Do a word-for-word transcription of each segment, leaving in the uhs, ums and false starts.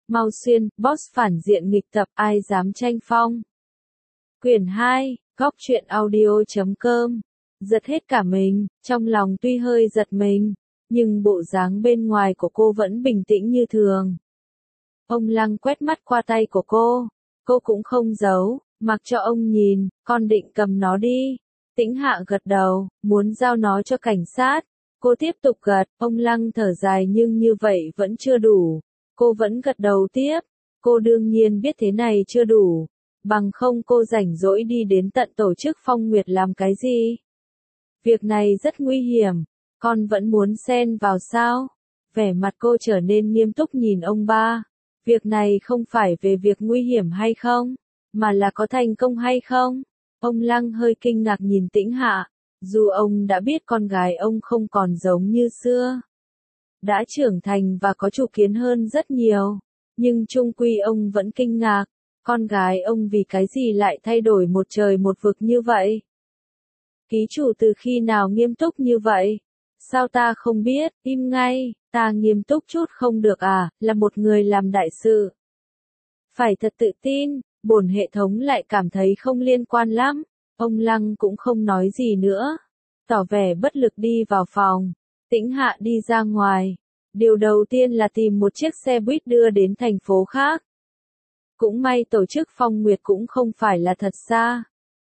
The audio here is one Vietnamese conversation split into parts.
Mau Xuyên, Boss phản diện nghịch tập, ai dám tranh phong. Quyển hai, góc truyện audio chấm com. Giật hết cả mình, trong lòng tuy hơi giật mình, nhưng bộ dáng bên ngoài của cô vẫn bình tĩnh như thường. Ông Lăng quét mắt qua tay của cô, cô cũng không giấu, mặc cho ông nhìn, con định cầm nó đi. Tĩnh Hạ gật đầu, muốn giao nó cho cảnh sát. Cô tiếp tục gật, ông Lăng thở dài nhưng như vậy vẫn chưa đủ. Cô vẫn gật đầu tiếp, cô đương nhiên biết thế này chưa đủ, bằng không cô rảnh rỗi đi đến tận tổ chức Phong Nguyệt làm cái gì. Việc này rất nguy hiểm, con vẫn muốn xen vào sao? Vẻ mặt cô trở nên nghiêm túc nhìn ông ba. Việc này không phải về việc nguy hiểm hay không, mà là có thành công hay không. Ông Lăng hơi kinh ngạc nhìn Tĩnh Hạ, dù ông đã biết con gái ông không còn giống như xưa, đã trưởng thành và có chủ kiến hơn rất nhiều, nhưng chung quy ông vẫn kinh ngạc, con gái ông vì cái gì lại thay đổi một trời một vực như vậy. Ký chủ từ khi nào nghiêm túc như vậy? Sao ta không biết, im ngay, ta nghiêm túc chút không được à, là một người làm đại sự. Phải thật tự tin, bổn hệ thống lại cảm thấy không liên quan lắm, ông Lăng cũng không nói gì nữa, tỏ vẻ bất lực đi vào phòng. Tĩnh Hạ đi ra ngoài, điều đầu tiên là tìm một chiếc xe buýt đưa đến thành phố khác. Cũng may tổ chức Phong Nguyệt cũng không phải là thật xa.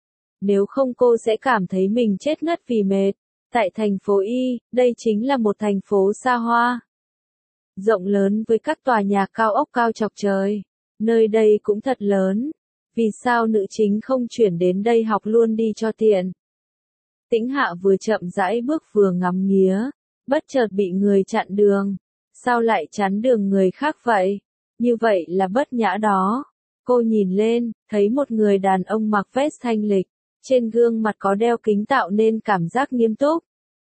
Nếu không cô sẽ cảm thấy mình chết ngất vì mệt. Tại thành phố Y, đây chính là một thành phố xa hoa, rộng lớn với các tòa nhà cao ốc cao chọc trời. Nơi đây cũng thật lớn. Vì sao nữ chính không chuyển đến đây học luôn đi cho tiện? Tĩnh Hạ vừa chậm rãi bước vừa ngắm nghía, bất chợt bị người chặn đường. Sao lại chắn đường người khác vậy? Như vậy là bất nhã đó. Cô nhìn lên, thấy một người đàn ông mặc vest thanh lịch, trên gương mặt có đeo kính tạo nên cảm giác nghiêm túc.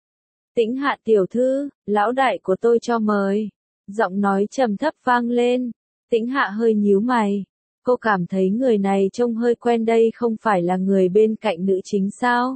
Tĩnh Hạ tiểu thư, lão đại của tôi cho mời. Giọng nói trầm thấp vang lên. Tĩnh Hạ hơi nhíu mày. Cô cảm thấy người này trông hơi quen, đây không phải là người bên cạnh nữ chính sao?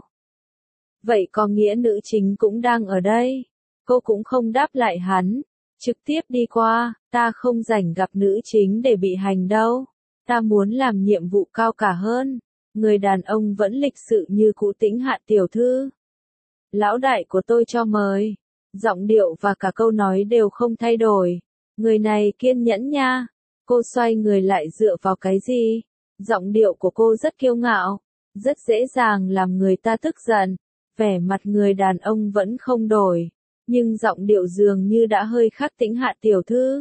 Vậy có nghĩa nữ chính cũng đang ở đây. Cô cũng không đáp lại hắn, trực tiếp đi qua, ta không rảnh gặp nữ chính để bị hành đâu. Ta muốn làm nhiệm vụ cao cả hơn. Người đàn ông vẫn lịch sự như cũ. Tĩnh Hạ tiểu thư, lão đại của tôi cho mời. Giọng điệu và cả câu nói đều không thay đổi. Người này kiên nhẫn nha. Cô xoay người lại, dựa vào cái gì? Giọng điệu của cô rất kiêu ngạo, rất dễ dàng làm người ta tức giận. Vẻ mặt người đàn ông vẫn không đổi, nhưng giọng điệu dường như đã hơi khác. Tĩnh Hạ tiểu thư,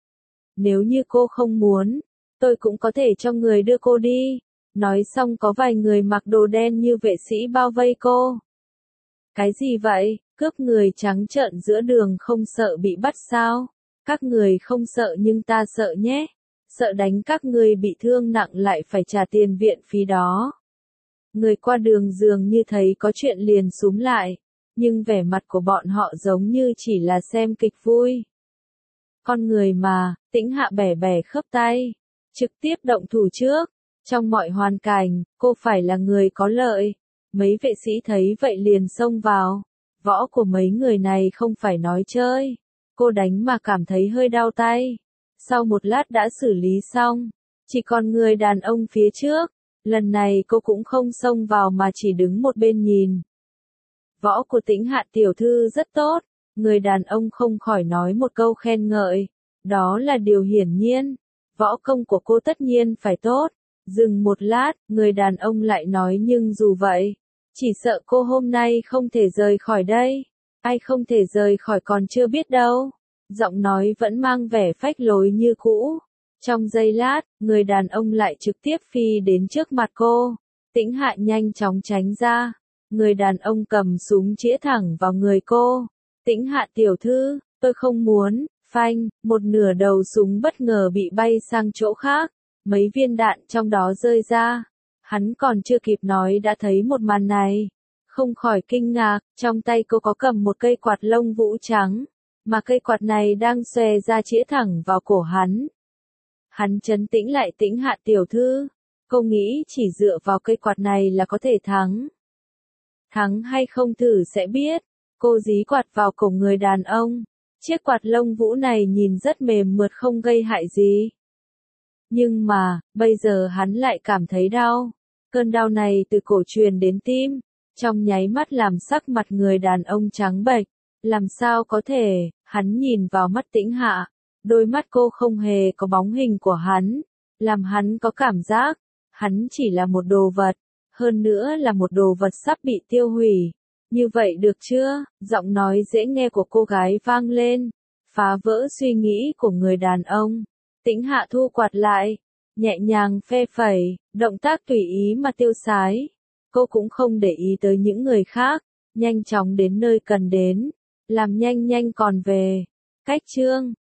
nếu như cô không muốn, tôi cũng có thể cho người đưa cô đi. Nói xong có vài người mặc đồ đen như vệ sĩ bao vây cô. Cái gì vậy? Cướp người trắng trợn giữa đường không sợ bị bắt sao? Các người không sợ nhưng ta sợ nhé. Sợ đánh các người bị thương nặng lại phải trả tiền viện phí đó. Người qua đường dường như thấy có chuyện liền xúm lại, nhưng vẻ mặt của bọn họ giống như chỉ là xem kịch vui. Con người mà, Tĩnh Hạ bẻ bẻ khớp tay, trực tiếp động thủ trước. Trong mọi hoàn cảnh, cô phải là người có lợi. Mấy vệ sĩ thấy vậy liền xông vào. Võ của mấy người này không phải nói chơi. Cô đánh mà cảm thấy hơi đau tay. Sau một lát đã xử lý xong. Chỉ còn người đàn ông phía trước. Lần này cô cũng không xông vào mà chỉ đứng một bên nhìn. Võ của Tĩnh Hạ tiểu thư rất tốt. Người đàn ông không khỏi nói một câu khen ngợi. Đó là điều hiển nhiên. Võ công của cô tất nhiên phải tốt. Dừng một lát, người đàn ông lại nói nhưng dù vậy, chỉ sợ cô hôm nay không thể rời khỏi đây. Ai không thể rời khỏi còn chưa biết đâu. Giọng nói vẫn mang vẻ phách lối như cũ. Trong giây lát, người đàn ông lại trực tiếp phi đến trước mặt cô. Tĩnh Hạ nhanh chóng tránh ra. Người đàn ông cầm súng chĩa thẳng vào người cô. Tĩnh Hạ tiểu thư, tôi không muốn. Phanh, một nửa đầu súng bất ngờ bị bay sang chỗ khác. Mấy viên đạn trong đó rơi ra. Hắn còn chưa kịp nói đã thấy một màn này. Không khỏi kinh ngạc, trong tay cô có cầm một cây quạt lông vũ trắng. Mà cây quạt này đang xòe ra chĩa thẳng vào cổ hắn. Hắn trấn tĩnh lại. Tĩnh Hạ tiểu thư, cô nghĩ chỉ dựa vào cây quạt này là có thể thắng. Thắng hay không thử sẽ biết. Cô dí quạt vào cổ người đàn ông. Chiếc quạt lông vũ này nhìn rất mềm mượt không gây hại gì. Nhưng mà, bây giờ hắn lại cảm thấy đau. Cơn đau này từ cổ truyền đến tim, trong nháy mắt làm sắc mặt người đàn ông trắng bệch. Làm sao có thể, hắn nhìn vào mắt Tĩnh Hạ, đôi mắt cô không hề có bóng hình của hắn, làm hắn có cảm giác, hắn chỉ là một đồ vật, hơn nữa là một đồ vật sắp bị tiêu hủy. Như vậy được chưa? Giọng nói dễ nghe của cô gái vang lên, phá vỡ suy nghĩ của người đàn ông. Tĩnh Hạ thu quạt lại, nhẹ nhàng phe phẩy, động tác tùy ý mà tiêu sái. Cô cũng không để ý tới những người khác, nhanh chóng đến nơi cần đến, làm nhanh nhanh còn về. Cách chương